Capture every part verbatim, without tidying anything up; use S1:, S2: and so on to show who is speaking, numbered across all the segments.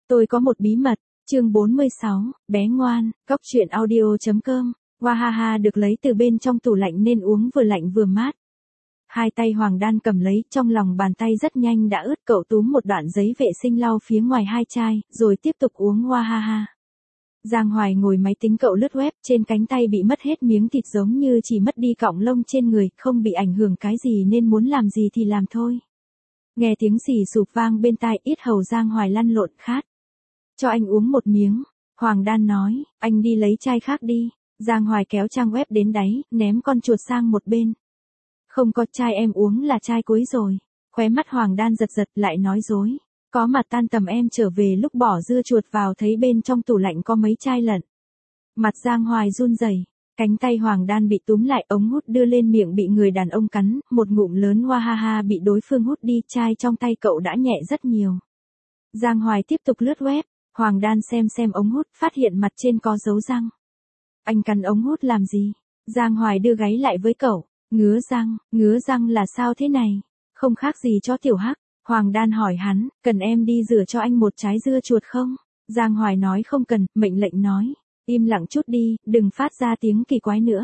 S1: Tôi có một bí mật, chương bốn mươi sáu, bé ngoan, cóc truyện audio.com, Wahaha được lấy từ bên trong tủ lạnh nên uống vừa lạnh vừa mát. Hai tay Hoàng Đan cầm lấy, trong lòng bàn tay rất nhanh đã ướt, cậu túm một đoạn giấy vệ sinh lau phía ngoài hai chai, rồi tiếp tục uống Wahaha. Giang Hoài ngồi máy tính cậu lướt web, trên cánh tay bị mất hết miếng thịt giống như chỉ mất đi cọng lông trên người, không bị ảnh hưởng cái gì nên muốn làm gì thì làm thôi. Nghe tiếng xì sụp vang bên tai, yết hầu Giang Hoài lăn lộn khát. Cho anh uống một miếng, Hoàng Đan nói, anh đi lấy chai khác đi. Giang Hoài kéo trang web đến đáy, ném con chuột sang một bên. Không có, chai em uống là chai cuối rồi. Khóe mắt Hoàng Đan giật giật, lại nói dối. Có mặt tan tầm em trở về lúc bỏ dưa chuột vào thấy bên trong tủ lạnh có mấy chai lận. Mặt Giang Hoài run rẩy, cánh tay Hoàng Đan bị túm lại, ống hút đưa lên miệng bị người đàn ông cắn, một ngụm lớn Wahaha bị đối phương hút đi, chai trong tay cậu đã nhẹ rất nhiều. Giang Hoài tiếp tục lướt web, Hoàng Đan xem xem ống hút, phát hiện mặt trên có dấu răng. Anh cắn ống hút làm gì? Giang Hoài đưa gáy lại với cậu, ngứa răng, ngứa răng là sao thế này? Không khác gì chó tiểu hắc. Hoàng Đan hỏi hắn, cần em đi rửa cho anh một trái dưa chuột không? Giang Hoài nói không cần, mệnh lệnh nói, im lặng chút đi, đừng phát ra tiếng kỳ quái nữa.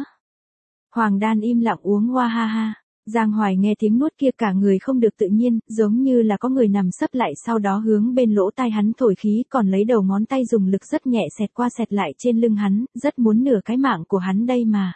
S1: Hoàng Đan im lặng uống Wahaha. Giang Hoài nghe tiếng nuốt kia cả người không được tự nhiên, giống như là có người nằm sấp lại, sau đó hướng bên lỗ tai hắn thổi khí, còn lấy đầu ngón tay dùng lực rất nhẹ xẹt qua xẹt lại trên lưng hắn, rất muốn nửa cái mạng của hắn đây mà.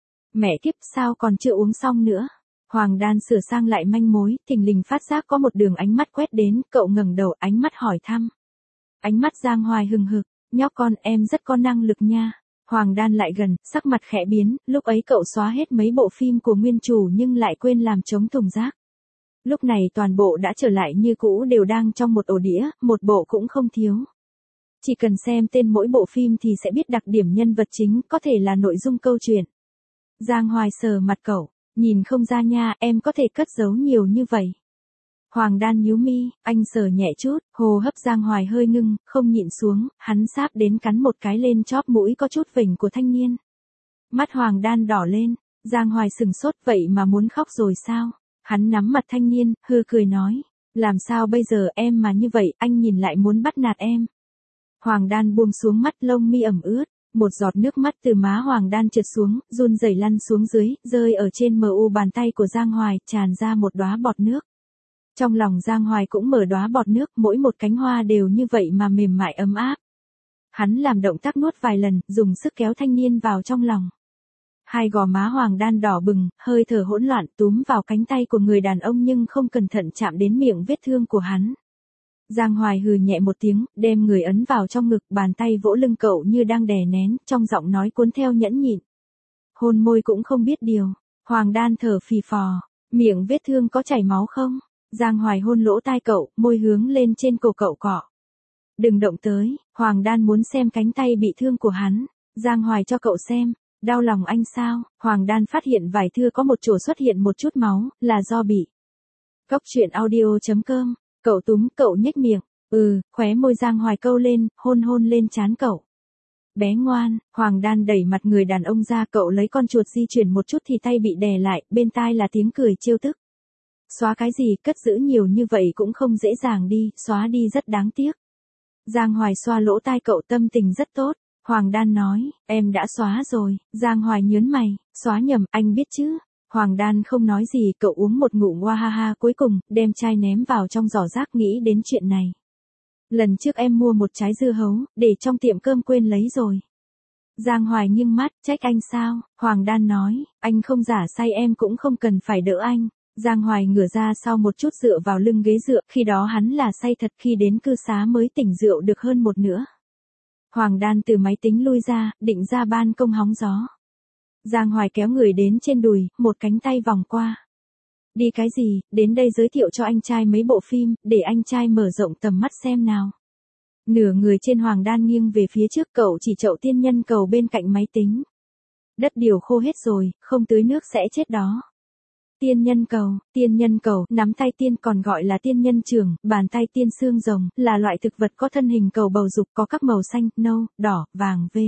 S1: Mẹ kiếp, sao còn chưa uống xong nữa? Hoàng Đan sửa sang lại manh mối, thình lình phát giác có một đường ánh mắt quét đến, cậu ngẩng đầu, ánh mắt hỏi thăm. Ánh mắt Giang Hoài hừng hực, nhóc con em rất có năng lực nha. Hoàng Đan lại gần, sắc mặt khẽ biến, lúc ấy cậu xóa hết mấy bộ phim của nguyên chủ nhưng lại quên làm trống thùng rác. Lúc này toàn bộ đã trở lại như cũ, đều đang trong một ổ đĩa, một bộ cũng không thiếu. Chỉ cần xem tên mỗi bộ phim thì sẽ biết đặc điểm nhân vật chính, có thể là nội dung câu chuyện. Giang Hoài sờ mặt cậu, nhìn không ra nha, em có thể cất giấu nhiều như vậy. Hoàng Đan nhíu mi, anh sờ nhẹ chút, hô hấp Giang Hoài hơi ngưng, không nhịn xuống, hắn sáp đến cắn một cái lên chóp mũi có chút vểnh của thanh niên. Mắt Hoàng Đan đỏ lên, Giang Hoài sừng sốt, vậy mà muốn khóc rồi sao? Hắn nắm mặt thanh niên, hư cười nói, làm sao bây giờ em mà như vậy, anh nhìn lại muốn bắt nạt em. Hoàng Đan buông xuống mắt, lông mi ẩm ướt. Một giọt nước mắt từ má Hoàng Đan trượt xuống, run rẩy lăn xuống dưới, rơi ở trên mờ u bàn tay của Giang Hoài, tràn ra một đóa bọt nước. Trong lòng Giang Hoài cũng mở đóa bọt nước, mỗi một cánh hoa đều như vậy mà mềm mại ấm áp. Hắn làm động tác nuốt vài lần, dùng sức kéo thanh niên vào trong lòng. Hai gò má Hoàng Đan đỏ bừng, hơi thở hỗn loạn, túm vào cánh tay của người đàn ông nhưng không cẩn thận chạm đến miệng vết thương của hắn. Giang Hoài hừ nhẹ một tiếng, đem người ấn vào trong ngực, bàn tay vỗ lưng cậu như đang đè nén, trong giọng nói cuốn theo nhẫn nhịn. Hôn môi cũng không biết điều. Hoàng Đan thở phì phò, miệng vết thương có chảy máu không? Giang Hoài hôn lỗ tai cậu, môi hướng lên trên cổ cậu cọ. Đừng động tới, Hoàng Đan muốn xem cánh tay bị thương của hắn. Giang Hoài cho cậu xem, đau lòng anh sao? Hoàng Đan phát hiện vải thưa có một chỗ xuất hiện một chút máu, là do bị. Cóc truyện audio.com. Cậu túm, cậu nhếch miệng, ừ, khóe môi Giang Hoài câu lên, hôn hôn lên trán cậu. Bé ngoan, Hoàng Đan đẩy mặt người đàn ông ra, cậu lấy con chuột di chuyển một chút thì tay bị đè lại, bên tai là tiếng cười trêu tức. Xóa cái gì, cất giữ nhiều như vậy cũng không dễ dàng đi, xóa đi rất đáng tiếc. Giang Hoài xoa lỗ tai cậu, tâm tình rất tốt. Hoàng Đan nói, em đã xóa rồi. Giang Hoài nhớn mày, xóa nhầm, anh biết chứ. Hoàng Đan không nói gì, cậu uống một ngụm Wahaha cuối cùng, đem chai ném vào trong giỏ rác, nghĩ đến chuyện này. Lần trước em mua một trái dưa hấu, để trong tiệm cơm quên lấy rồi. Giang Hoài nghiêng mắt, trách anh sao? Hoàng Đan nói, anh không giả say em cũng không cần phải đỡ anh. Giang Hoài ngửa ra sau một chút dựa vào lưng ghế dựa, khi đó hắn là say thật, khi đến cư xá mới tỉnh rượu được hơn một nửa. Hoàng Đan từ máy tính lui ra, định ra ban công hóng gió. Giang Hoài kéo người đến trên đùi, một cánh tay vòng qua. Đi cái gì, đến đây giới thiệu cho anh trai mấy bộ phim, để anh trai mở rộng tầm mắt xem nào. Nửa người trên Hoàng Đan nghiêng về phía trước, cậu chỉ chậu tiên nhân cầu bên cạnh máy tính. Đất điều khô hết rồi, không tưới nước sẽ chết đó. Tiên nhân cầu, tiên nhân cầu, nắm tay tiên còn gọi là tiên nhân trường, bàn tay tiên xương rồng, là loại thực vật có thân hình cầu bầu dục, có các màu xanh, nâu, đỏ, vàng, v.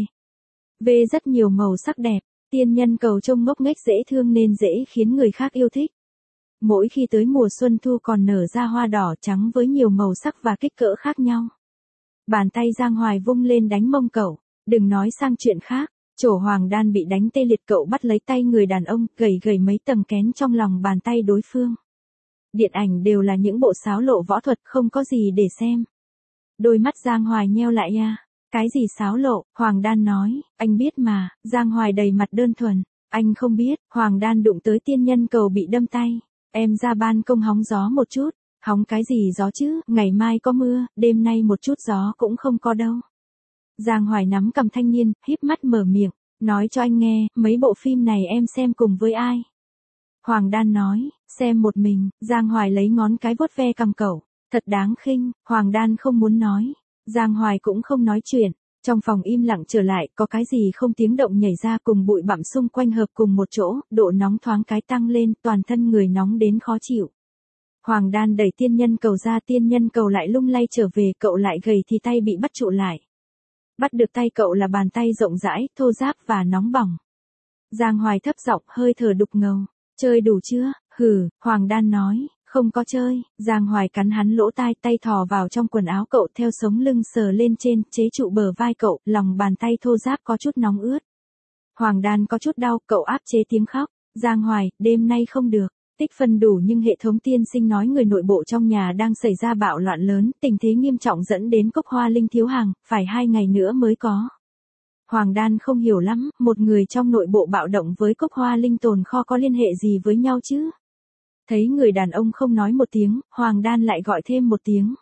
S1: V rất nhiều màu sắc đẹp. Tiên nhân cầu trông ngốc nghếch dễ thương nên dễ khiến người khác yêu thích. Mỗi khi tới mùa xuân thu còn nở ra hoa đỏ trắng với nhiều màu sắc và kích cỡ khác nhau. Bàn tay Giang Hoài vung lên đánh mông cậu. Đừng nói sang chuyện khác. Chổ Hoàng Đan bị đánh tê liệt, cậu bắt lấy tay người đàn ông, gầy gầy mấy tầng kén trong lòng bàn tay đối phương. Điện ảnh đều là những bộ xáo lộ võ thuật, không có gì để xem. Đôi mắt Giang Hoài nheo lại à. Cái gì xáo lộ? Hoàng Đan nói, anh biết mà. Giang Hoài đầy mặt đơn thuần. Anh không biết. Hoàng Đan đụng tới tiên nhân cầu bị đâm tay. Em ra ban công hóng gió một chút. Hóng cái gì gió chứ, ngày mai có mưa, đêm nay một chút gió cũng không có đâu. Giang Hoài nắm cầm thanh niên, híp mắt mở miệng, nói cho anh nghe, mấy bộ phim này em xem cùng với ai? Hoàng Đan nói, xem một mình. Giang Hoài lấy ngón cái vuốt ve cằm cậu, thật đáng khinh. Hoàng Đan không muốn nói. Giang Hoài cũng không nói chuyện. Trong phòng im lặng trở lại, có cái gì không tiếng động nhảy ra, cùng bụi bặm xung quanh hợp cùng một chỗ, độ nóng thoáng cái tăng lên, toàn thân người nóng đến khó chịu. Hoàng Đan đẩy tiên nhân cầu ra, tiên nhân cầu lại lung lay trở về, cậu lại gầy thì tay bị bắt trụ lại. Bắt được tay cậu là bàn tay rộng rãi, thô ráp và nóng bỏng. Giang Hoài thấp giọng, hơi thở đục ngầu. Chơi đủ chưa? Hừ, Hoàng Đan nói, không có chơi. Giang Hoài cắn hắn lỗ tai, tay thò vào trong quần áo cậu, theo sống lưng sờ lên trên, chế trụ bờ vai cậu, lòng bàn tay thô ráp có chút nóng ướt. Hoàng Đan có chút đau, cậu áp chế tiếng khóc. Giang Hoài, đêm nay không được. Tích phân đủ nhưng hệ thống tiên sinh nói người nội bộ trong nhà đang xảy ra bạo loạn lớn, tình thế nghiêm trọng dẫn đến cốc hoa linh thiếu hàng, phải hai ngày nữa mới có. Hoàng Đan không hiểu lắm, một người trong nội bộ bạo động với cốc hoa linh tồn kho có liên hệ gì với nhau chứ? Thấy người đàn ông không nói một tiếng, Hoàng Đan lại gọi thêm một tiếng.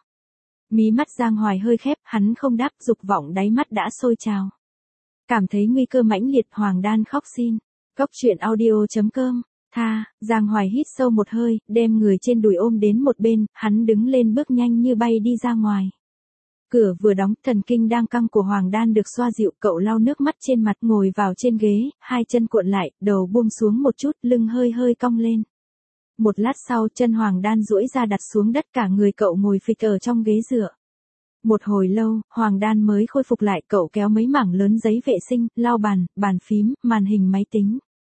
S1: Mí mắt Giang Hoài hơi khép, hắn không đáp, dục vọng đáy mắt đã sôi trào. Cảm thấy nguy cơ mãnh liệt, Hoàng Đan khóc xin. Cốc truyện audio chấm com. Tha, Giang Hoài hít sâu một hơi, đem người trên đùi ôm đến một bên, hắn đứng lên bước nhanh như bay đi ra ngoài. Cửa vừa đóng, thần kinh đang căng của Hoàng Đan được xoa dịu, cậu lau nước mắt trên mặt, ngồi vào trên ghế, hai chân cuộn lại, đầu buông xuống một chút, lưng hơi hơi cong lên. Một lát sau, chân Hoàng Đan duỗi ra đặt xuống đất, cả người cậu ngồi phịch ở trong ghế dựa. Một hồi lâu, Hoàng Đan mới khôi phục lại, cậu kéo mấy mảng lớn giấy vệ sinh, lau bàn, bàn phím, màn hình máy tính.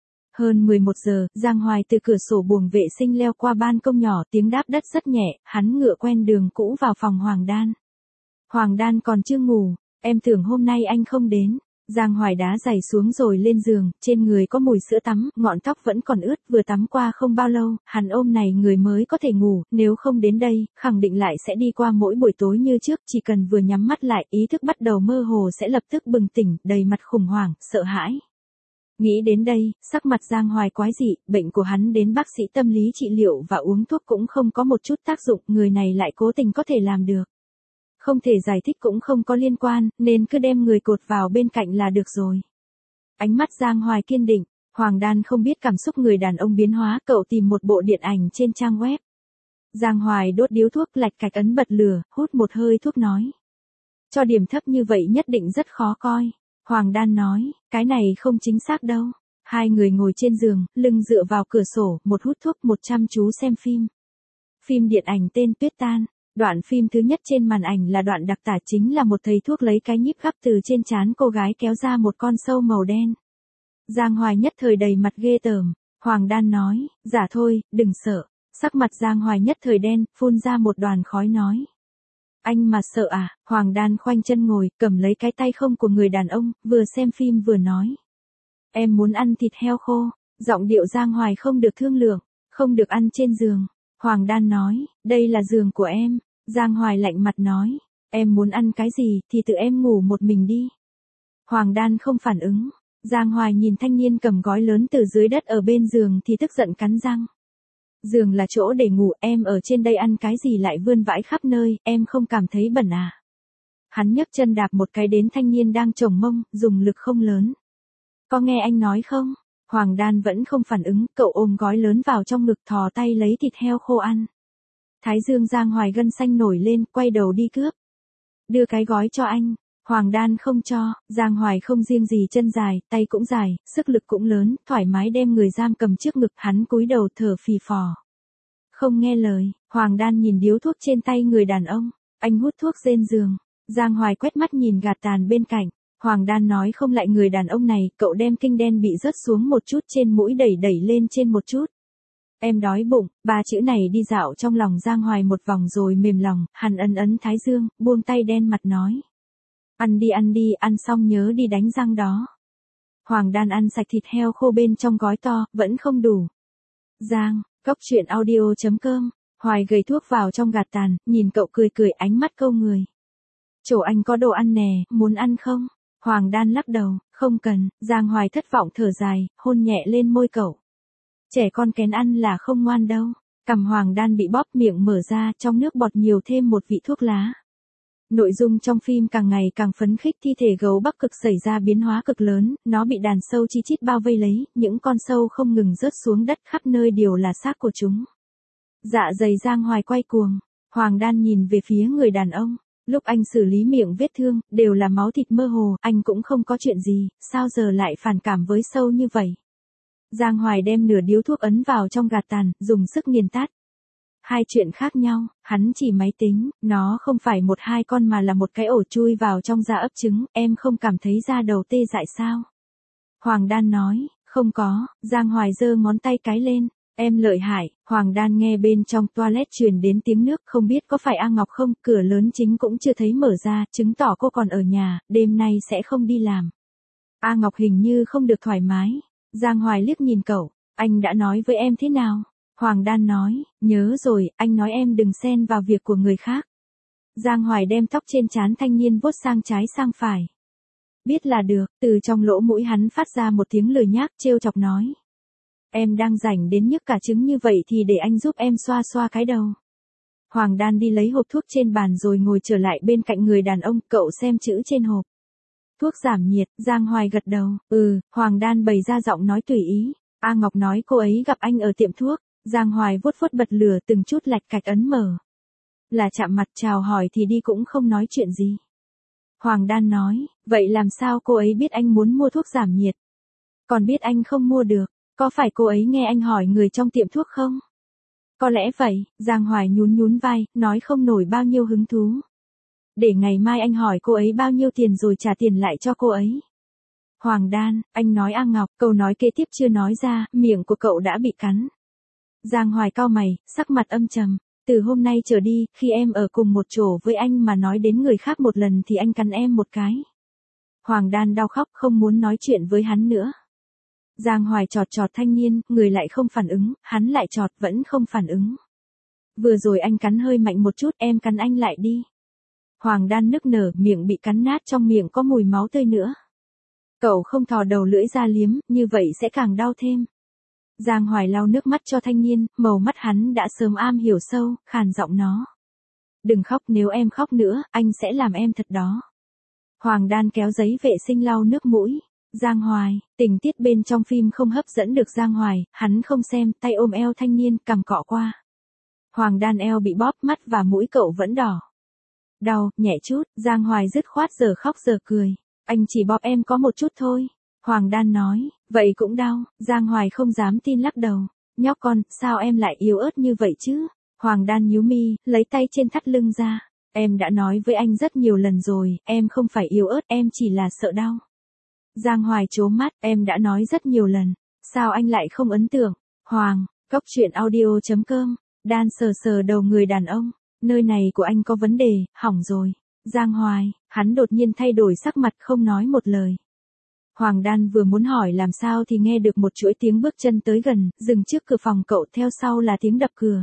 S1: Hơn mười một giờ, Giang Hoài từ cửa sổ buồng vệ sinh leo qua ban công nhỏ, tiếng đáp đất rất nhẹ, hắn ngựa quen đường cũ vào phòng Hoàng Đan. Hoàng Đan còn chưa ngủ, em tưởng hôm nay anh không đến. Giang Hoài đá giày xuống rồi lên giường, trên người có mùi sữa tắm, ngọn tóc vẫn còn ướt, vừa tắm qua không bao lâu, hắn ôm này người mới có thể ngủ, nếu không đến đây, khẳng định lại sẽ đi qua mỗi buổi tối như trước, chỉ cần vừa nhắm mắt lại, ý thức bắt đầu mơ hồ sẽ lập tức bừng tỉnh, đầy mặt khủng hoảng, sợ hãi. Nghĩ đến đây, sắc mặt Giang Hoài quái dị, bệnh của hắn đến bác sĩ tâm lý trị liệu và uống thuốc cũng không có một chút tác dụng, người này lại cố tình có thể làm được. Không thể giải thích cũng không có liên quan, nên cứ đem người cột vào bên cạnh là được rồi. Ánh mắt Giang Hoài kiên định, Hoàng Đan không biết cảm xúc người đàn ông biến hóa, cậu tìm một bộ điện ảnh trên trang web. Giang Hoài đốt điếu thuốc, lạch cạch ấn bật lửa, hút một hơi thuốc nói. Cho điểm thấp như vậy nhất định rất khó coi. Hoàng Đan nói, cái này không chính xác đâu. Hai người ngồi trên giường, lưng dựa vào cửa sổ, một hút thuốc, một chăm chú xem phim. Phim điện ảnh tên Tuyết Tan. Đoạn phim thứ nhất trên màn ảnh là đoạn đặc tả, chính là một thầy thuốc lấy cái nhíp gắp từ trên trán cô gái kéo ra một con sâu màu đen. Giang Hoài nhất thời đầy mặt ghê tởm. Hoàng Đan nói, dạ thôi, đừng sợ. Sắc mặt Giang Hoài nhất thời đen, phun ra một đoàn khói nói. Anh mà sợ à? Hoàng Đan khoanh chân ngồi, cầm lấy cái tay không của người đàn ông, vừa xem phim vừa nói. Em muốn ăn thịt heo khô. Giọng điệu Giang Hoài không được thương lượng, không được ăn trên giường. Hoàng Đan nói, đây là giường của em. Giang Hoài lạnh mặt nói, em muốn ăn cái gì thì tự em ngủ một mình đi. Hoàng Đan không phản ứng. Giang Hoài nhìn thanh niên cầm gói lớn từ dưới đất ở bên giường thì tức giận cắn răng. Giường là chỗ để ngủ, em ở trên đây ăn cái gì lại vươn vãi khắp nơi, em không cảm thấy bẩn à? Hắn nhấc chân đạp một cái đến thanh niên đang chồng mông, dùng lực không lớn. Có nghe anh nói không? Hoàng Đan vẫn không phản ứng, cậu ôm gói lớn vào trong ngực, thò tay lấy thịt heo khô ăn. Thái dương Giang Hoài gân xanh nổi lên, quay đầu đi cướp. Đưa cái gói cho anh. Hoàng Đan không cho. Giang Hoài không riêng gì chân dài, tay cũng dài, sức lực cũng lớn, thoải mái đem người giam cầm trước ngực, hắn cúi đầu thở phì phò. Không nghe lời. Hoàng Đan nhìn điếu thuốc trên tay người đàn ông. Anh hút thuốc trên giường. Giang Hoài quét mắt nhìn gạt tàn bên cạnh. Hoàng Đan nói không lại người đàn ông này, cậu đem kinh đen bị rớt xuống một chút trên mũi đẩy đẩy lên trên một chút. Em đói bụng, ba chữ này đi dạo trong lòng Giang Hoài một vòng rồi mềm lòng, hắn ấn ấn thái dương, buông tay đen mặt nói. Ăn đi ăn đi, ăn xong nhớ đi đánh răng đó. Hoàng Đan ăn sạch thịt heo khô bên trong gói to, vẫn không đủ. Giang, cốc truyện audio chấm com, Hoài gầy thuốc vào trong gạt tàn, nhìn cậu cười cười ánh mắt câu người. Chỗ anh có đồ ăn nè, muốn ăn không? Hoàng Đan lắc đầu, không cần, Giang Hoài thất vọng thở dài, hôn nhẹ lên môi cậu. Trẻ con kén ăn là không ngoan đâu. Cằm Hoàng Đan bị bóp, miệng mở ra, trong nước bọt nhiều thêm một vị thuốc lá. Nội dung trong phim càng ngày càng phấn khích, thi thể gấu Bắc Cực xảy ra biến hóa cực lớn, nó bị đàn sâu chi chít bao vây lấy, những con sâu không ngừng rớt xuống đất, khắp nơi đều là xác của chúng. Dạ dày Giang Hoài quay cuồng, Hoàng Đan nhìn về phía người đàn ông, lúc anh xử lý miệng vết thương, đều là máu thịt mơ hồ, anh cũng không có chuyện gì, sao giờ lại phản cảm với sâu như vậy? Giang Hoài đem nửa điếu thuốc ấn vào trong gạt tàn, dùng sức nghiền tát. Hai chuyện khác nhau, hắn chỉ máy tính, nó không phải một hai con mà là một cái ổ chui vào trong da ấp trứng, em không cảm thấy da đầu tê dại sao? Hoàng Đan nói, không có, Giang Hoài giơ ngón tay cái lên, em lợi hại. Hoàng Đan nghe bên trong toilet truyền đến tiếng nước, không biết có phải A Ngọc không, cửa lớn chính cũng chưa thấy mở ra, chứng tỏ cô còn ở nhà, đêm nay sẽ không đi làm. A Ngọc hình như không được thoải mái. Giang Hoài liếc nhìn cậu, anh đã nói với em thế nào? Hoàng Đan nói, nhớ rồi, anh nói em đừng xen vào việc của người khác. Giang Hoài đem tóc trên trán thanh niên vuốt sang trái sang phải. Biết là được, từ trong lỗ mũi hắn phát ra một tiếng lười nhác trêu chọc nói. Em đang rảnh đến nhức cả trứng như vậy thì để anh giúp em xoa xoa cái đầu. Hoàng Đan đi lấy hộp thuốc trên bàn rồi ngồi trở lại bên cạnh người đàn ông, cậu xem chữ trên hộp. Thuốc giảm nhiệt, Giang Hoài gật đầu, ừ, Hoàng Đan bày ra giọng nói tùy ý. A Ngọc nói cô ấy gặp anh ở tiệm thuốc, Giang Hoài vuốt vuốt bật lửa từng chút lạch cạch ấn mở. Là chạm mặt chào hỏi thì đi cũng không nói chuyện gì. Hoàng Đan nói, vậy làm sao cô ấy biết anh muốn mua thuốc giảm nhiệt? Còn biết anh không mua được, có phải cô ấy nghe anh hỏi người trong tiệm thuốc không? Có lẽ vậy, Giang Hoài nhún nhún vai, nói không nổi bao nhiêu hứng thú. Để ngày mai anh hỏi cô ấy bao nhiêu tiền rồi trả tiền lại cho cô ấy. Hoàng Đan, anh nói A Ngọc, câu nói kế tiếp chưa nói ra, miệng của cậu đã bị cắn. Giang Hoài cau mày, sắc mặt âm trầm, từ hôm nay trở đi, khi em ở cùng một chỗ với anh mà nói đến người khác một lần thì anh cắn em một cái. Hoàng Đan đau khóc không muốn nói chuyện với hắn nữa. Giang Hoài chọt chọt thanh niên, người lại không phản ứng, hắn lại chọt vẫn không phản ứng. Vừa rồi anh cắn hơi mạnh một chút, em cắn anh lại đi. Hoàng Đan nức nở, miệng bị cắn nát, trong miệng có mùi máu tươi nữa. Cậu không thò đầu lưỡi ra liếm, như vậy sẽ càng đau thêm. Giang Hoài lau nước mắt cho thanh niên, màu mắt hắn đã sớm am hiểu sâu, khàn giọng nó. Đừng khóc, nếu em khóc nữa, anh sẽ làm em thật đó. Hoàng Đan kéo giấy vệ sinh lau nước mũi. Giang Hoài, tình tiết bên trong phim không hấp dẫn được Giang Hoài, hắn không xem, tay ôm eo thanh niên, cằm cọ qua. Hoàng Đan eo bị bóp, mắt và mũi cậu vẫn đỏ. Đau, nhẹ chút, Giang Hoài dứt khoát giờ khóc giờ cười. Anh chỉ bóp em có một chút thôi. Hoàng Đan nói, vậy cũng đau, Giang Hoài không dám tin lắc đầu. Nhóc con, sao em lại yếu ớt như vậy chứ? Hoàng Đan nhíu mi, lấy tay trên thắt lưng ra. Em đã nói với anh rất nhiều lần rồi, em không phải yếu ớt, em chỉ là sợ đau. Giang Hoài trố mắt, em đã nói rất nhiều lần, sao anh lại không ấn tượng? Hoàng, cốc truyện audio chấm com, Đan sờ sờ đầu người đàn ông, nơi này của anh có vấn đề, hỏng rồi. Giang Hoài, hắn đột nhiên thay đổi sắc mặt không nói một lời. Hoàng Đan vừa muốn hỏi làm sao thì nghe được một chuỗi tiếng bước chân tới gần, dừng trước cửa phòng cậu, theo sau là tiếng đập cửa.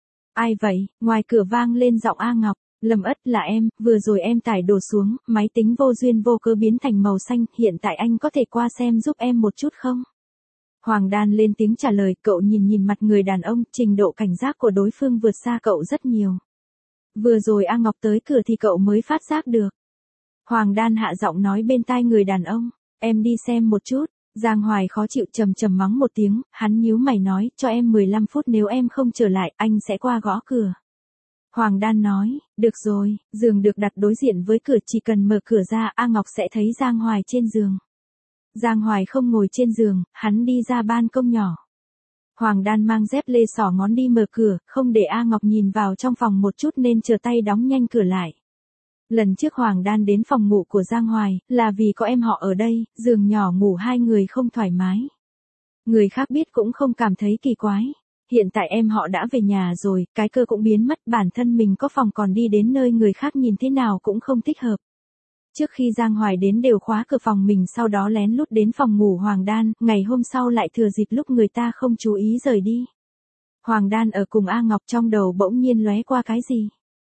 S1: Ai vậy? Ngoài cửa vang lên giọng A Ngọc. Lâm Ất, là em, vừa rồi em tải đồ xuống, máy tính vô duyên vô cớ biến thành màu xanh, hiện tại anh có thể qua xem giúp em một chút không? Hoàng Đan lên tiếng trả lời, cậu nhìn nhìn mặt người đàn ông, trình độ cảnh giác của đối phương vượt xa cậu rất nhiều. Vừa rồi A Ngọc tới cửa thì cậu mới phát giác được. Hoàng Đan hạ giọng nói bên tai người đàn ông, em đi xem một chút. Giang Hoài khó chịu trầm trầm mắng một tiếng, hắn nhíu mày nói, cho em mười lăm phút, nếu em không trở lại, anh sẽ qua gõ cửa. Hoàng Đan nói, được rồi, giường được đặt đối diện với cửa, chỉ cần mở cửa ra, A Ngọc sẽ thấy Giang Hoài trên giường. Giang Hoài không ngồi trên giường, hắn đi ra ban công nhỏ. Hoàng Đan mang dép lê xỏ ngón đi mở cửa, không để A Ngọc nhìn vào trong phòng một chút nên chờ tay đóng nhanh cửa lại. Lần trước Hoàng Đan đến phòng ngủ của Giang Hoài, là vì có em họ ở đây, giường nhỏ ngủ hai người không thoải mái. Người khác biết cũng không cảm thấy kỳ quái. Hiện tại em họ đã về nhà rồi, cái cơ cũng biến mất, bản thân mình có phòng còn đi đến nơi người khác nhìn thế nào cũng không thích hợp. Trước khi Giang Hoài đến đều khóa cửa phòng mình, sau đó lén lút đến phòng ngủ Hoàng Đan, ngày hôm sau lại thừa dịp lúc người ta không chú ý rời đi. Hoàng Đan ở cùng A Ngọc, trong đầu bỗng nhiên lóe qua cái gì.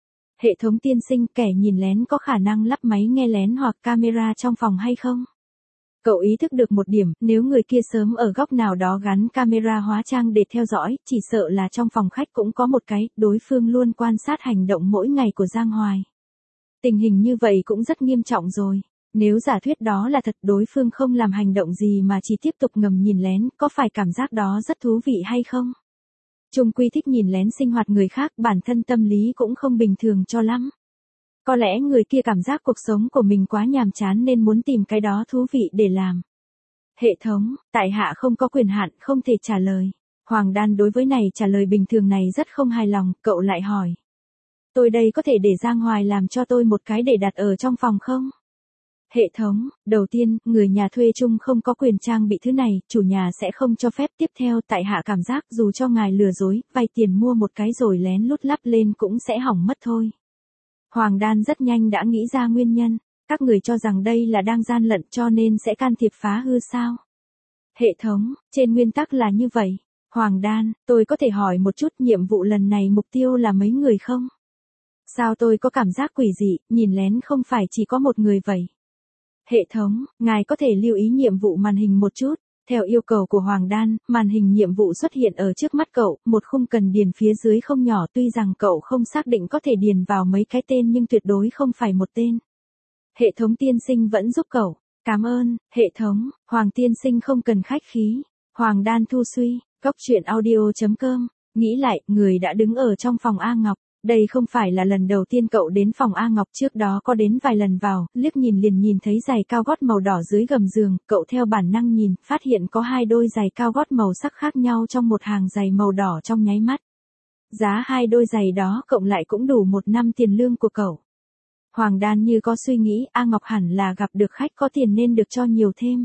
S1: Hệ thống tiên sinh, kẻ nhìn lén có khả năng lắp máy nghe lén hoặc camera trong phòng hay không? Cậu ý thức được một điểm, nếu người kia sớm ở góc nào đó gắn camera hóa trang để theo dõi, chỉ sợ là trong phòng khách cũng có một cái, đối phương luôn quan sát hành động mỗi ngày của Giang Hoài. Tình hình như vậy cũng rất nghiêm trọng rồi. Nếu giả thuyết đó là thật, đối phương không làm hành động gì mà chỉ tiếp tục ngầm nhìn lén, có phải cảm giác đó rất thú vị hay không? Chung quy thích nhìn lén sinh hoạt người khác, bản thân tâm lý cũng không bình thường cho lắm. Có lẽ người kia cảm giác cuộc sống của mình quá nhàm chán nên muốn tìm cái đó thú vị để làm. Hệ thống, tại hạ không có quyền hạn, không thể trả lời. Hoàng Đan đối với này trả lời bình thường này rất không hài lòng, cậu lại hỏi. Tôi đây có thể để Giang Hoài làm cho tôi một cái để đặt ở trong phòng không? Hệ thống, đầu tiên, người nhà thuê chung không có quyền trang bị thứ này, chủ nhà sẽ không cho phép. Tiếp theo, tại hạ cảm giác dù cho ngài lừa dối, vay tiền mua một cái rồi lén lút lắp lên cũng sẽ hỏng mất thôi. Hoàng Đan rất nhanh đã nghĩ ra nguyên nhân, các người cho rằng đây là đang gian lận cho nên sẽ can thiệp phá hư sao? Hệ thống, trên nguyên tắc là như vậy. Hoàng Đan, tôi có thể hỏi một chút, nhiệm vụ lần này mục tiêu là mấy người không? Sao tôi có cảm giác quỷ dị, nhìn lén không phải chỉ có một người vậy? Hệ thống, ngài có thể lưu ý nhiệm vụ màn hình một chút. Theo yêu cầu của Hoàng Đan, màn hình nhiệm vụ xuất hiện ở trước mắt cậu, một khung cần điền phía dưới không nhỏ, tuy rằng cậu không xác định có thể điền vào mấy cái tên nhưng tuyệt đối không phải một tên. Hệ thống tiên sinh vẫn giúp cậu. Cảm ơn, hệ thống, Hoàng tiên sinh không cần khách khí. Hoàng Đan thu suy, góc truyện audio chấm com, nghĩ lại, người đã đứng ở trong phòng A Ngọc. Đây không phải là lần đầu tiên cậu đến phòng A Ngọc, trước đó có đến vài lần vào, liếc nhìn liền nhìn thấy giày cao gót màu đỏ dưới gầm giường, cậu theo bản năng nhìn, phát hiện có hai đôi giày cao gót màu sắc khác nhau trong một hàng giày màu đỏ trong nháy mắt. Giá hai đôi giày đó cộng lại cũng đủ một năm tiền lương của cậu. Hoàng Đan như có suy nghĩ, A Ngọc hẳn là gặp được khách có tiền nên được cho nhiều thêm.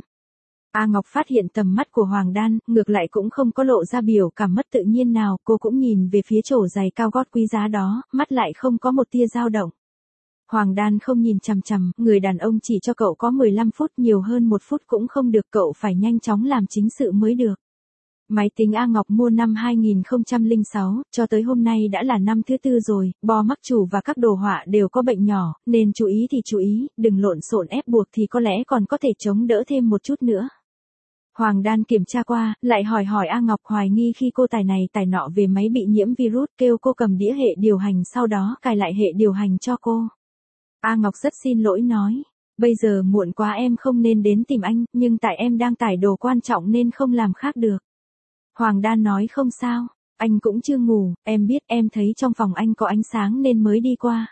S1: A Ngọc phát hiện tầm mắt của Hoàng Đan, ngược lại cũng không có lộ ra biểu cảm mất tự nhiên nào, cô cũng nhìn về phía chổ giày cao gót quý giá đó, mắt lại không có một tia dao động. Hoàng Đan không nhìn chằm chằm, người đàn ông chỉ cho cậu có mười lăm phút, nhiều hơn một phút cũng không được, cậu phải nhanh chóng làm chính sự mới được. Máy tính A Ngọc mua năm hai nghìn không trăm lẻ sáu, cho tới hôm nay đã là năm thứ tư rồi, bo mắc chủ và các đồ họa đều có bệnh nhỏ, nên chú ý thì chú ý, đừng lộn xộn ép buộc thì có lẽ còn có thể chống đỡ thêm một chút nữa. Hoàng Đan kiểm tra qua, lại hỏi hỏi A Ngọc, hoài nghi khi cô tải này tải nọ về máy bị nhiễm virus, kêu cô cầm đĩa hệ điều hành sau đó cài lại hệ điều hành cho cô. A Ngọc rất xin lỗi nói, bây giờ muộn quá em không nên đến tìm anh, nhưng tại em đang tải đồ quan trọng nên không làm khác được. Hoàng Đan nói không sao, anh cũng chưa ngủ, em biết, em thấy trong phòng anh có ánh sáng nên mới đi qua.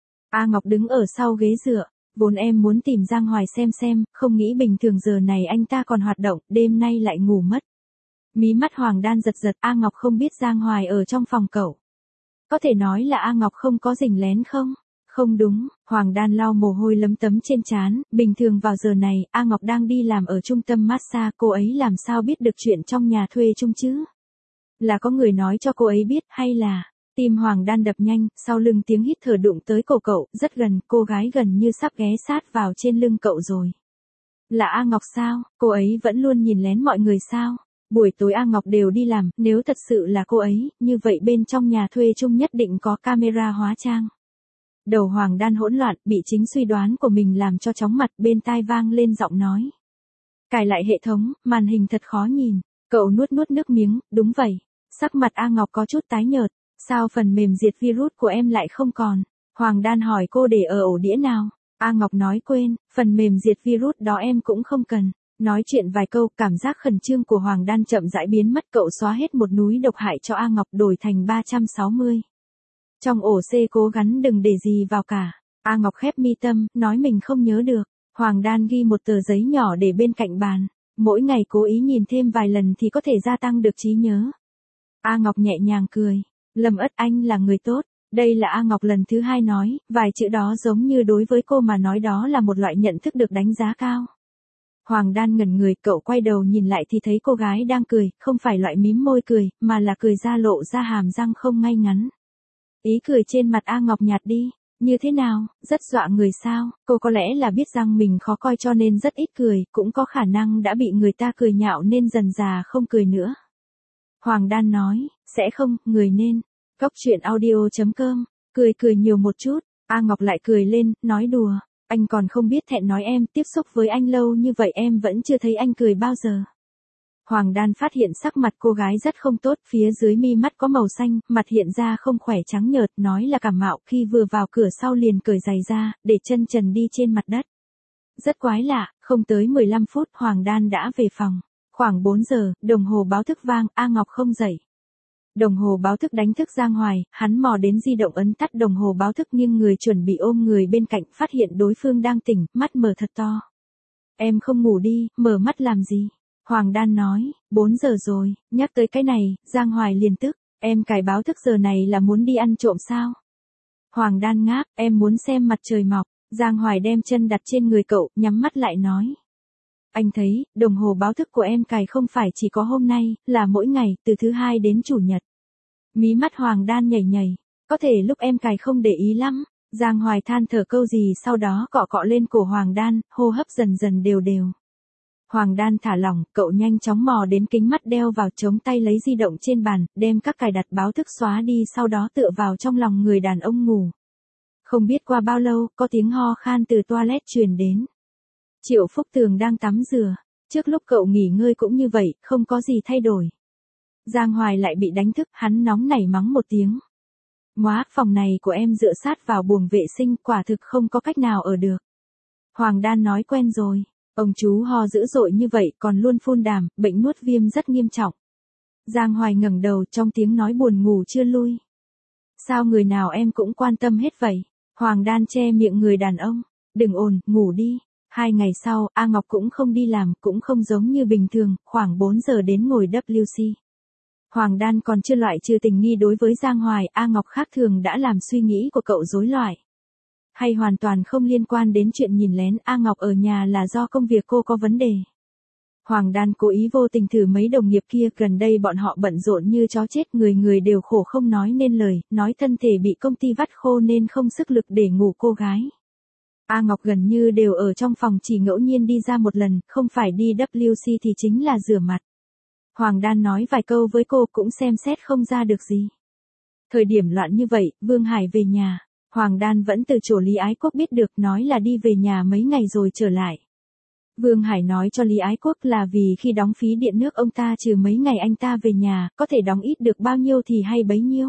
S1: A Ngọc đứng ở sau ghế dựa. Vốn em muốn tìm Giang Hoài xem xem, không nghĩ bình thường giờ này anh ta còn hoạt động, đêm nay lại ngủ mất. Mí mắt Hoàng Đan giật giật, A Ngọc không biết Giang Hoài ở trong phòng cậu. Có thể nói là A Ngọc không có rình lén không? Không đúng, Hoàng Đan lau mồ hôi lấm tấm trên trán, bình thường vào giờ này, A Ngọc đang đi làm ở trung tâm massage, cô ấy làm sao biết được chuyện trong nhà thuê chung chứ? Là có người nói cho cô ấy biết, hay là... Tim Hoàng Đan đập nhanh, sau lưng tiếng hít thở đụng tới cổ cậu, rất gần, cô gái gần như sắp ghé sát vào trên lưng cậu rồi. Là A Ngọc sao, cô ấy vẫn luôn nhìn lén mọi người sao? Buổi tối A Ngọc đều đi làm, nếu thật sự là cô ấy, như vậy bên trong nhà thuê chung nhất định có camera hóa trang. Đầu Hoàng Đan hỗn loạn, bị chính suy đoán của mình làm cho chóng mặt, bên tai vang lên giọng nói. Cài lại hệ thống, màn hình thật khó nhìn, cậu nuốt nuốt nước miếng, đúng vậy. Sắc mặt A Ngọc có chút tái nhợt. Sao phần mềm diệt virus của em lại không còn? Hoàng Đan hỏi cô để ở ổ đĩa nào? A Ngọc nói quên, phần mềm diệt virus đó em cũng không cần. Nói chuyện vài câu, cảm giác khẩn trương của Hoàng Đan chậm rãi biến mất, cậu xóa hết một núi độc hại cho A Ngọc đổi thành ba trăm sáu mươi. Trong ổ C cố gắng đừng để gì vào cả. A Ngọc khép mi tâm, nói mình không nhớ được. Hoàng Đan ghi một tờ giấy nhỏ để bên cạnh bàn. Mỗi ngày cố ý nhìn thêm vài lần thì có thể gia tăng được trí nhớ. A Ngọc nhẹ nhàng cười. Lâm Ất, anh là người tốt. Đây là A Ngọc lần thứ hai nói, vài chữ đó giống như đối với cô mà nói đó là một loại nhận thức được đánh giá cao. Hoàng Đan ngẩn người, cậu quay đầu nhìn lại thì thấy cô gái đang cười, không phải loại mím môi cười, mà là cười ra lộ ra hàm răng không ngay ngắn. Ý cười trên mặt A Ngọc nhạt đi. Như thế nào, rất dọa người sao? Cô có lẽ là biết rằng mình khó coi cho nên rất ít cười, cũng có khả năng đã bị người ta cười nhạo nên dần dà không cười nữa. Hoàng Đan nói, sẽ không, người nên. Cóc truyện audio chấm com, cười cười nhiều một chút. A Ngọc lại cười lên, nói đùa. Anh còn không biết thẹn nói em, tiếp xúc với anh lâu như vậy em vẫn chưa thấy anh cười bao giờ. Hoàng Đan phát hiện sắc mặt cô gái rất không tốt, phía dưới mi mắt có màu xanh, mặt hiện ra không khỏe trắng nhợt, nói là cảm mạo, khi vừa vào cửa sau liền cởi giày ra, để chân trần đi trên mặt đất. Rất quái lạ, không tới mười lăm phút Hoàng Đan đã về phòng. Khoảng bốn giờ, đồng hồ báo thức vang, A Ngọc không dậy. Đồng hồ báo thức đánh thức Giang Hoài, hắn mò đến di động ấn tắt đồng hồ báo thức nhưng người chuẩn bị ôm người bên cạnh, phát hiện đối phương đang tỉnh, mắt mở thật to. Em không ngủ đi, mở mắt làm gì? Hoàng Đan nói, bốn giờ rồi, nhắc tới cái này, Giang Hoài liền tức, em cài báo thức giờ này là muốn đi ăn trộm sao? Hoàng Đan ngáp, em muốn xem mặt trời mọc. Giang Hoài đem chân đặt trên người cậu, nhắm mắt lại nói. Anh thấy, đồng hồ báo thức của em cài không phải chỉ có hôm nay, là mỗi ngày, từ thứ hai đến chủ nhật. Mí mắt Hoàng Đan nhảy nhảy, có thể lúc em cài không để ý lắm. Giang Hoài than thở câu gì sau đó cọ cọ lên cổ Hoàng Đan, hô hấp dần dần đều đều. Hoàng Đan thả lỏng, cậu nhanh chóng mò đến kính mắt đeo vào, chống tay lấy di động trên bàn, đem các cài đặt báo thức xóa đi, sau đó tựa vào trong lòng người đàn ông ngủ. Không biết qua bao lâu, có tiếng ho khan từ toilet truyền đến. Triệu Phúc Tường đang tắm rửa, trước lúc cậu nghỉ ngơi cũng như vậy, không có gì thay đổi. Giang Hoài lại bị đánh thức, hắn nóng nảy mắng một tiếng. Móa, phòng này của em dựa sát vào buồng vệ sinh, quả thực không có cách nào ở được. Hoàng Đan nói quen rồi. Ông chú ho dữ dội như vậy còn luôn phun đàm, bệnh nuốt viêm rất nghiêm trọng. Giang Hoài ngẩng đầu, trong tiếng nói buồn ngủ chưa lui. Sao người nào em cũng quan tâm hết vậy? Hoàng Đan che miệng người đàn ông. Đừng ồn, ngủ đi. Hai ngày sau, A Ngọc cũng không đi làm, cũng không giống như bình thường, khoảng bốn giờ đến ngồi W C. Hoàng Đan còn chưa loại trừ tình nghi đối với Giang Hoài, A Ngọc khác thường đã làm suy nghĩ của cậu rối loạn. Hay hoàn toàn không liên quan đến chuyện nhìn lén A Ngọc ở nhà là do công việc cô có vấn đề. Hoàng Đan cố ý vô tình thử mấy đồng nghiệp kia, gần đây bọn họ bận rộn như chó chết, người người đều khổ không nói nên lời, nói thân thể bị công ty vắt khô nên không sức lực để ngủ cô gái. A Ngọc gần như đều ở trong phòng, chỉ ngẫu nhiên đi ra một lần, không phải đi W C thì chính là rửa mặt. Hoàng Đan nói vài câu với cô cũng xem xét không ra được gì. Thời điểm loạn như vậy, Vương Hải về nhà. Hoàng Đan vẫn từ chỗ Lý Ái Quốc biết được, nói là đi về nhà mấy ngày rồi trở lại. Vương Hải nói cho Lý Ái Quốc là vì khi đóng phí điện nước ông ta trừ mấy ngày anh ta về nhà, có thể đóng ít được bao nhiêu thì hay bấy nhiêu.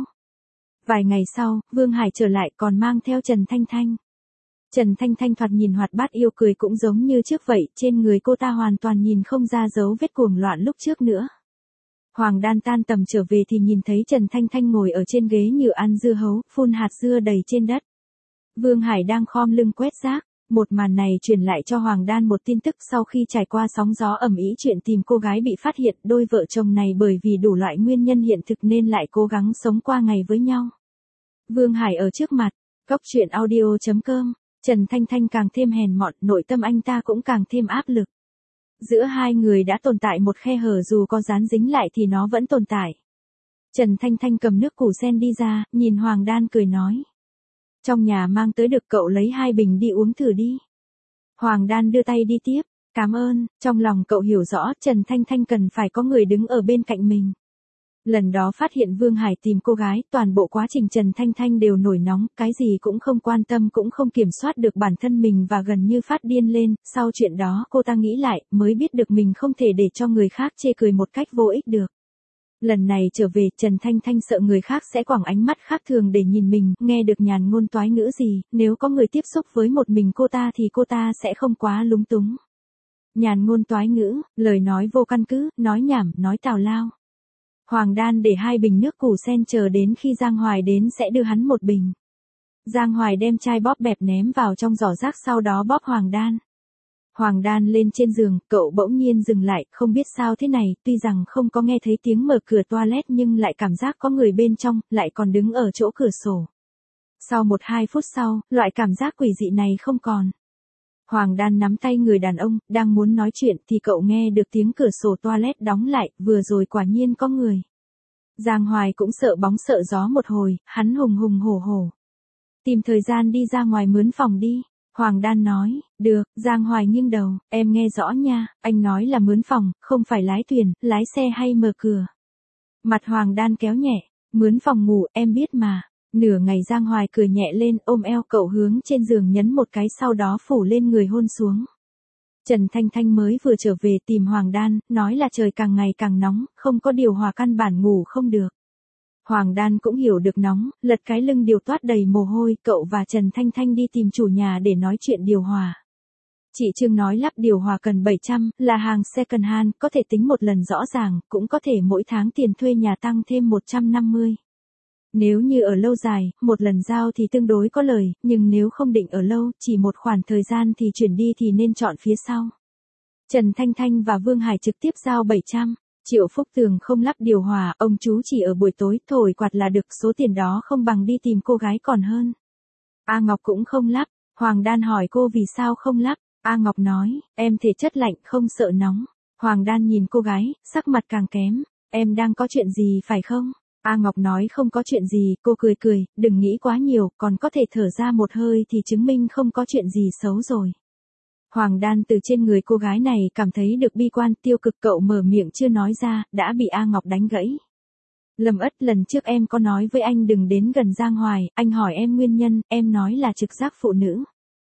S1: Vài ngày sau, Vương Hải trở lại còn mang theo Trần Thanh Thanh. Trần Thanh Thanh thoạt nhìn hoạt bát yêu cười cũng giống như trước vậy, trên người cô ta hoàn toàn nhìn không ra dấu vết cuồng loạn lúc trước nữa. Hoàng Đan tan tầm trở về thì nhìn thấy Trần Thanh Thanh ngồi ở trên ghế nhựa ăn dưa hấu, phun hạt dưa đầy trên đất. Vương Hải đang khom lưng quét rác. Một màn này truyền lại cho Hoàng Đan một tin tức, sau khi trải qua sóng gió ầm ĩ chuyện tìm cô gái bị phát hiện, đôi vợ chồng này bởi vì đủ loại nguyên nhân hiện thực nên lại cố gắng sống qua ngày với nhau. Vương Hải ở trước mặt, cóc truyện audio chấm com, Trần Thanh Thanh càng thêm hèn mọn, nội tâm anh ta cũng càng thêm áp lực. Giữa hai người đã tồn tại một khe hở, dù có dán dính lại thì nó vẫn tồn tại. Trần Thanh Thanh cầm nước củ sen đi ra, nhìn Hoàng Đan cười nói. Trong nhà mang tới được, cậu lấy hai bình đi uống thử đi. Hoàng Đan đưa tay đi tiếp, cảm ơn, trong lòng cậu hiểu rõ Trần Thanh Thanh cần phải có người đứng ở bên cạnh mình. Lần đó phát hiện Vương Hải tìm cô gái, toàn bộ quá trình Trần Thanh Thanh đều nổi nóng, cái gì cũng không quan tâm, cũng không kiểm soát được bản thân mình và gần như phát điên lên. Sau chuyện đó cô ta nghĩ lại, mới biết được mình không thể để cho người khác chê cười một cách vô ích được. Lần này trở về, Trần Thanh Thanh sợ người khác sẽ quẳng ánh mắt khác thường để nhìn mình, nghe được nhàn ngôn toái ngữ gì, nếu có người tiếp xúc với một mình cô ta thì cô ta sẽ không quá lúng túng. Nhàn ngôn toái ngữ, lời nói vô căn cứ, nói nhảm, nói tào lao. Hoàng Đan để hai bình nước củ sen chờ đến khi Giang Hoài đến sẽ đưa hắn một bình. Giang Hoài đem chai bóp bẹp ném vào trong giỏ rác, sau đó bóp Hoàng Đan. Hoàng Đan lên trên giường, cậu bỗng nhiên dừng lại, không biết sao thế này, tuy rằng không có nghe thấy tiếng mở cửa toilet nhưng lại cảm giác có người bên trong, lại còn đứng ở chỗ cửa sổ. Sau một hai phút sau, loại cảm giác quỷ dị này không còn. Hoàng Đan nắm tay người đàn ông, đang muốn nói chuyện thì cậu nghe được tiếng cửa sổ toilet đóng lại, vừa rồi quả nhiên có người. Giang Hoài cũng sợ bóng sợ gió một hồi, hắn hùng hùng hổ hổ. Tìm thời gian đi ra ngoài mướn phòng đi. Hoàng Đan nói, được. Giang Hoài nghiêng đầu, em nghe rõ nha, anh nói là mướn phòng, không phải lái thuyền, lái xe hay mở cửa. Mặt Hoàng Đan kéo nhẹ, mướn phòng ngủ, em biết mà. Nửa ngày Giang Hoài cười nhẹ lên, ôm eo cậu hướng trên giường nhấn một cái, sau đó phủ lên người hôn xuống. Trần Thanh Thanh mới vừa trở về tìm Hoàng Đan, nói là trời càng ngày càng nóng, không có điều hòa căn bản ngủ không được. Hoàng Đan cũng hiểu được nóng, lật cái lưng điều toát đầy mồ hôi, cậu và Trần Thanh Thanh đi tìm chủ nhà để nói chuyện điều hòa. Chị Trương nói lắp điều hòa cần bảy trăm, là hàng second hand, có thể tính một lần rõ ràng, cũng có thể mỗi tháng tiền thuê nhà tăng thêm một trăm năm mươi. Nếu như ở lâu dài, một lần giao thì tương đối có lời, nhưng nếu không định ở lâu, chỉ một khoảng thời gian thì chuyển đi thì nên chọn phía sau. Trần Thanh Thanh và Vương Hải trực tiếp giao bảy trăm. Triệu Phúc Tường không lắp điều hòa, ông chú chỉ ở buổi tối thổi quạt là được, số tiền đó không bằng đi tìm cô gái còn hơn. A Ngọc cũng không lắp. Hoàng Đan hỏi cô vì sao không lắp. A Ngọc nói, em thể chất lạnh không sợ nóng. Hoàng Đan nhìn cô gái, sắc mặt càng kém. Em đang có chuyện gì phải không? A Ngọc nói không có chuyện gì, cô cười cười, đừng nghĩ quá nhiều, còn có thể thở ra một hơi thì chứng minh không có chuyện gì xấu rồi. Hoàng Đan từ trên người cô gái này cảm thấy được bi quan tiêu cực, cậu mở miệng chưa nói ra, đã bị A Ngọc đánh gãy. Lâm Ất, lần trước em có nói với anh đừng đến gần Giang Hoài, anh hỏi em nguyên nhân, em nói là trực giác phụ nữ.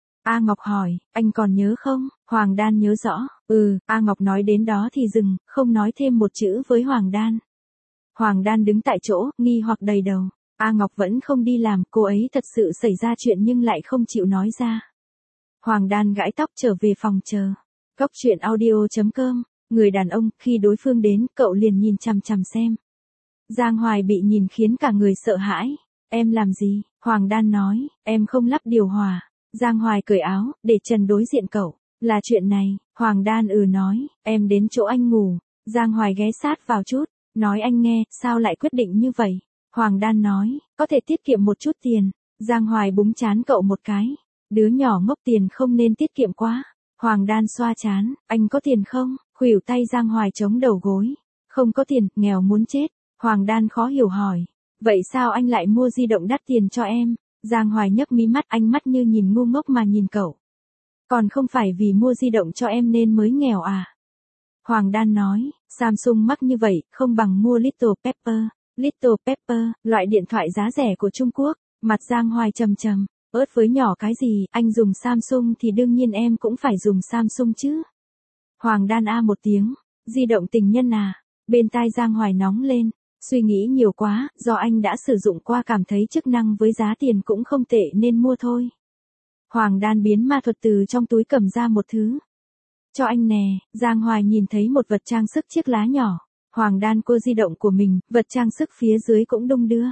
S1: A Ngọc hỏi, anh còn nhớ không? Hoàng Đan nhớ rõ, ừ, A Ngọc nói đến đó thì dừng, không nói thêm một chữ với Hoàng Đan. Hoàng Đan đứng tại chỗ, nghi hoặc đầy đầu. A Ngọc vẫn không đi làm, cô ấy thật sự xảy ra chuyện nhưng lại không chịu nói ra. Hoàng Đan gãi tóc trở về phòng chờ. Cốc truyện audio chấm com, người đàn ông, khi đối phương đến, cậu liền nhìn chằm chằm xem. Giang Hoài bị nhìn khiến cả người sợ hãi. Em làm gì? Hoàng Đan nói, em không lắp điều hòa. Giang Hoài cởi áo, để Trần đối diện cậu. Là chuyện này, Hoàng Đan ừ nói, em đến chỗ anh ngủ. Giang Hoài ghé sát vào chút, nói anh nghe, sao lại quyết định như vậy? Hoàng Đan nói, có thể tiết kiệm một chút tiền. Giang Hoài búng chán cậu một cái. Đứa nhỏ ngốc, tiền không nên tiết kiệm quá. Hoàng Đan xoa chán, anh có tiền không? Khuỷu tay Giang Hoài chống đầu gối. Không có tiền, nghèo muốn chết. Hoàng Đan khó hiểu hỏi, vậy sao anh lại mua di động đắt tiền cho em? Giang Hoài nhấc mí mắt, ánh mắt như nhìn ngu ngốc mà nhìn cậu. Còn không phải vì mua di động cho em nên mới nghèo à? Hoàng Đan nói, Samsung mắc như vậy, không bằng mua Little Pepper. Little Pepper, loại điện thoại giá rẻ của Trung Quốc. Mặt Giang Hoài trầm trầm, ớt với nhỏ cái gì, anh dùng Samsung thì đương nhiên em cũng phải dùng Samsung chứ. Hoàng Đan a một tiếng, di động tình nhân à? Bên tai Giang Hoài nóng lên, suy nghĩ nhiều quá, do anh đã sử dụng qua cảm thấy chức năng với giá tiền cũng không tệ nên mua thôi. Hoàng Đan biến ma thuật từ trong túi cầm ra một thứ. Cho anh nè. Giang Hoài nhìn thấy một vật trang sức chiếc lá nhỏ. Hoàng Đan cô di động của mình, vật trang sức phía dưới cũng đung đưa.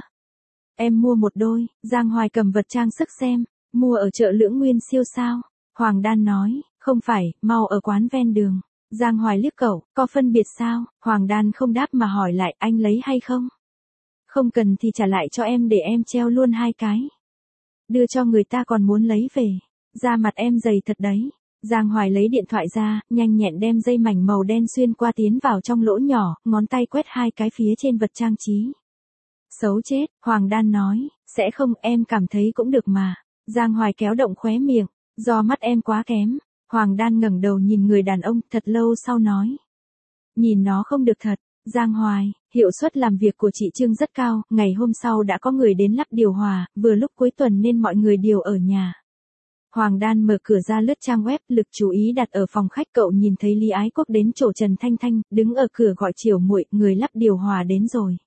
S1: Em mua một đôi. Giang Hoài cầm vật trang sức xem, mua ở chợ Lưỡng Nguyên siêu sao? Hoàng Đan nói, không phải, mau ở quán ven đường. Giang Hoài liếc cậu, có phân biệt sao? Hoàng Đan không đáp mà hỏi lại, anh lấy hay không? Không cần thì trả lại cho em để em treo luôn hai cái. Đưa cho người ta còn muốn lấy về. Da mặt em dày thật đấy. Giang Hoài lấy điện thoại ra, nhanh nhẹn đem dây mảnh màu đen xuyên qua tiến vào trong lỗ nhỏ, ngón tay quét hai cái phía trên vật trang trí. Xấu chết, Hoàng Đan nói, sẽ không, em cảm thấy cũng được mà. Giang Hoài kéo động khóe miệng, do mắt em quá kém. Hoàng Đan ngẩng đầu nhìn người đàn ông, thật lâu sau nói. Nhìn nó không được thật. Giang Hoài, hiệu suất làm việc của chị Trương rất cao, ngày hôm sau đã có người đến lắp điều hòa, vừa lúc cuối tuần nên mọi người đều ở nhà. Hoàng Đan mở cửa ra lướt trang web, lực chú ý đặt ở phòng khách, cậu nhìn thấy Lý Ái Quốc đến chỗ Trần Thanh Thanh, đứng ở cửa gọi Triều muội, người lắp điều hòa đến rồi.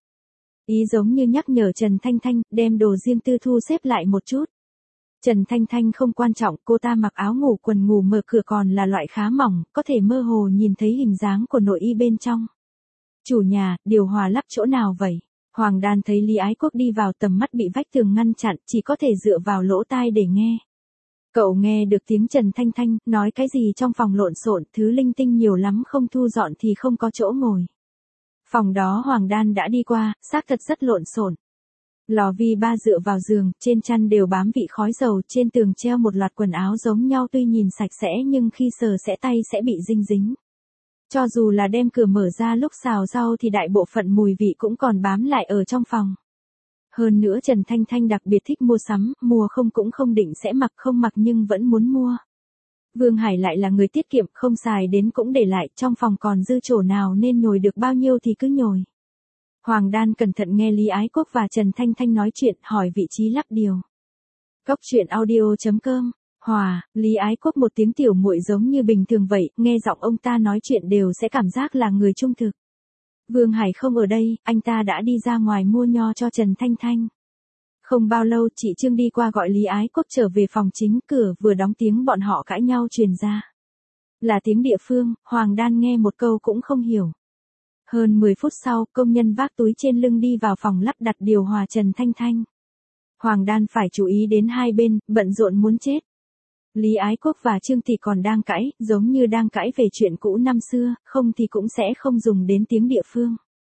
S1: Ý giống như nhắc nhở Trần Thanh Thanh, đem đồ riêng tư thu xếp lại một chút. Trần Thanh Thanh không quan trọng, cô ta mặc áo ngủ quần ngủ, mở cửa còn là loại khá mỏng, có thể mơ hồ nhìn thấy hình dáng của nội y bên trong. Chủ nhà, điều hòa lắp chỗ nào vậy? Hoàng Đan thấy Lý Ái Quốc đi vào, tầm mắt bị vách tường ngăn chặn, chỉ có thể dựa vào lỗ tai để nghe. Cậu nghe được tiếng Trần Thanh Thanh nói cái gì trong phòng lộn xộn, thứ linh tinh nhiều lắm, không thu dọn thì không có chỗ ngồi. Phòng đó Hoàng Đan đã đi qua, xác thật rất lộn xộn. Lò vi ba dựa vào giường, trên chăn đều bám vị khói dầu, trên tường treo một loạt quần áo giống nhau tuy nhìn sạch sẽ nhưng khi sờ sẽ tay sẽ bị dinh dính. Cho dù là đem cửa mở ra lúc xào rau thì đại bộ phận mùi vị cũng còn bám lại ở trong phòng. Hơn nữa Trần Thanh Thanh đặc biệt thích mua sắm, mua không cũng không định sẽ mặc, không mặc nhưng vẫn muốn mua. Vương Hải lại là người tiết kiệm, không xài đến cũng để lại, trong phòng còn dư chỗ nào nên nhồi được bao nhiêu thì cứ nhồi. Hoàng Đan cẩn thận nghe Lý Ái Quốc và Trần Thanh Thanh nói chuyện, hỏi vị trí lắp điều. Cốc truyện audio chấm com. Hòa, Lý Ái Quốc một tiếng tiểu muội giống như bình thường vậy, nghe giọng ông ta nói chuyện đều sẽ cảm giác là người trung thực. Vương Hải không ở đây, anh ta đã đi ra ngoài mua nho cho Trần Thanh Thanh. Không bao lâu chị Trương đi qua gọi Lý Ái Quốc trở về phòng chính, cửa vừa đóng tiếng bọn họ cãi nhau truyền ra. Là tiếng địa phương, Hoàng Đan nghe một câu cũng không hiểu. Hơn mười phút sau, công nhân vác túi trên lưng đi vào phòng lắp đặt điều hòa Trần Thanh Thanh. Hoàng Đan phải chú ý đến hai bên, bận rộn muốn chết. Lý Ái Quốc và Trương Thị còn đang cãi, giống như đang cãi về chuyện cũ năm xưa, không thì cũng sẽ không dùng đến tiếng địa phương.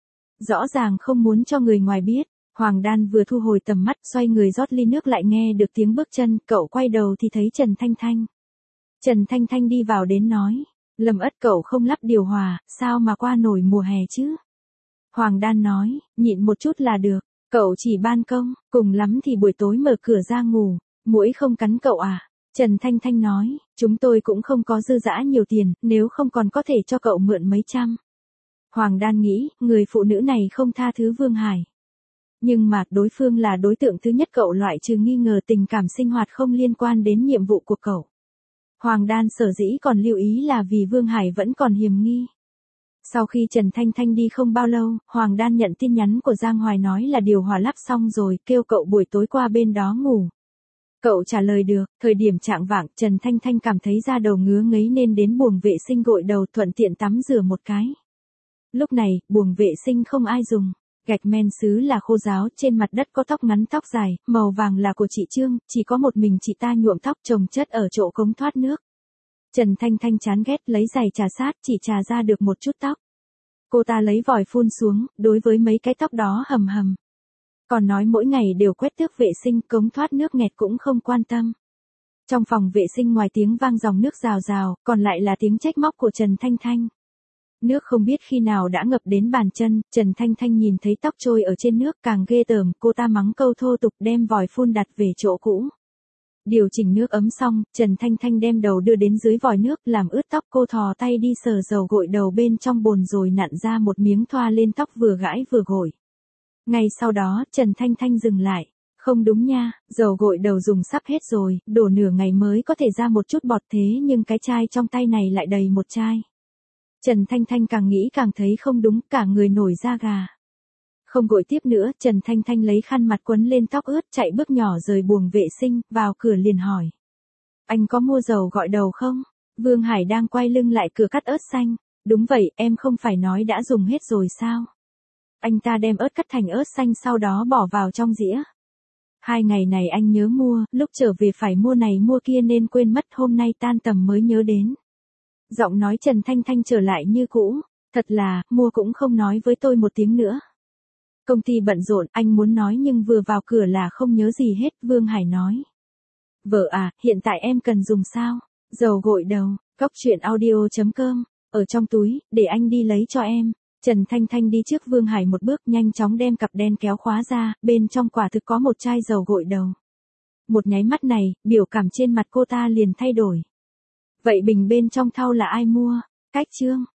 S1: Rõ ràng không muốn cho người ngoài biết. Hoàng Đan vừa thu hồi tầm mắt, xoay người rót ly nước lại nghe được tiếng bước chân, cậu quay đầu thì thấy Trần Thanh Thanh. Trần Thanh Thanh đi vào đến nói, Lâm Ất cậu không lắp điều hòa, sao mà qua nổi mùa hè chứ? Hoàng Đan nói, nhịn một chút là được, cậu chỉ ban công, cùng lắm thì buổi tối mở cửa ra ngủ, muỗi không cắn cậu à? Trần Thanh Thanh nói, chúng tôi cũng không có dư dã nhiều tiền, nếu không còn có thể cho cậu mượn mấy trăm. Hoàng Đan nghĩ, người phụ nữ này không tha thứ Vương Hải. Nhưng mà, đối phương là đối tượng thứ nhất cậu loại trừ nghi ngờ tình cảm sinh hoạt không liên quan đến nhiệm vụ của cậu. Hoàng Đan sở dĩ còn lưu ý là vì Vương Hải vẫn còn hiềm nghi. Sau khi Trần Thanh Thanh đi không bao lâu, Hoàng Đan nhận tin nhắn của Giang Hoài nói là điều hòa lắp xong rồi, kêu cậu buổi tối qua bên đó ngủ. Cậu trả lời được, thời điểm chạng vạng, Trần Thanh Thanh cảm thấy da đầu ngứa ngấy nên đến buồng vệ sinh gội đầu thuận tiện tắm rửa một cái. Lúc này, buồng vệ sinh không ai dùng. Gạch men sứ là khô ráo, trên mặt đất có tóc ngắn tóc dài, màu vàng là của chị Trương, chỉ có một mình chị ta nhuộm tóc chồng chất ở chỗ cống thoát nước. Trần Thanh Thanh chán ghét lấy giày trà sát, chỉ trà ra được một chút tóc. Cô ta lấy vòi phun xuống, đối với mấy cái tóc đó hầm hầm. Còn nói mỗi ngày đều quét tước vệ sinh, cống thoát nước nghẹt cũng không quan tâm. Trong phòng vệ sinh ngoài tiếng vang dòng nước rào rào, còn lại là tiếng trách móc của Trần Thanh Thanh. Nước không biết khi nào đã ngập đến bàn chân, Trần Thanh Thanh nhìn thấy tóc trôi ở trên nước càng ghê tởm, cô ta mắng câu thô tục đem vòi phun đặt về chỗ cũ. Điều chỉnh nước ấm xong, Trần Thanh Thanh đem đầu đưa đến dưới vòi nước, làm ướt tóc, cô thò tay đi sờ dầu gội đầu bên trong bồn rồi nặn ra một miếng thoa lên tóc vừa gãi vừa gội. Ngay sau đó, Trần Thanh Thanh dừng lại. Không đúng nha, dầu gội đầu dùng sắp hết rồi, đổ nửa ngày mới có thể ra một chút bọt thế nhưng cái chai trong tay này lại đầy một chai. Trần Thanh Thanh càng nghĩ càng thấy không đúng, cả người nổi da gà. Không gội tiếp nữa, Trần Thanh Thanh lấy khăn mặt quấn lên tóc ướt, chạy bước nhỏ rời buồng vệ sinh, vào cửa liền hỏi. Anh có mua dầu gội đầu không? Vương Hải đang quay lưng lại cửa cắt ớt xanh. Đúng vậy, em không phải nói đã dùng hết rồi sao? Anh ta đem ớt cắt thành ớt xanh sau đó bỏ vào trong dĩa. Hai ngày này anh nhớ mua, lúc trở về phải mua này mua kia nên quên mất, hôm nay tan tầm mới nhớ đến. Giọng nói Trần Thanh Thanh trở lại như cũ, thật là, mua cũng không nói với tôi một tiếng nữa. Công ty bận rộn, anh muốn nói nhưng vừa vào cửa là không nhớ gì hết, Vương Hải nói. Vợ à, hiện tại em cần dùng sao? Dầu gội đầu, cốc truyện audio chấm com, ở trong túi, để anh đi lấy cho em. Trần Thanh Thanh đi trước Vương Hải một bước, nhanh chóng đem cặp đen kéo khóa ra, bên trong quả thực có một chai dầu gội đầu. Một nháy mắt này, biểu cảm trên mặt cô ta liền thay đổi. Vậy bình bên trong thau là ai mua? Cách Trương.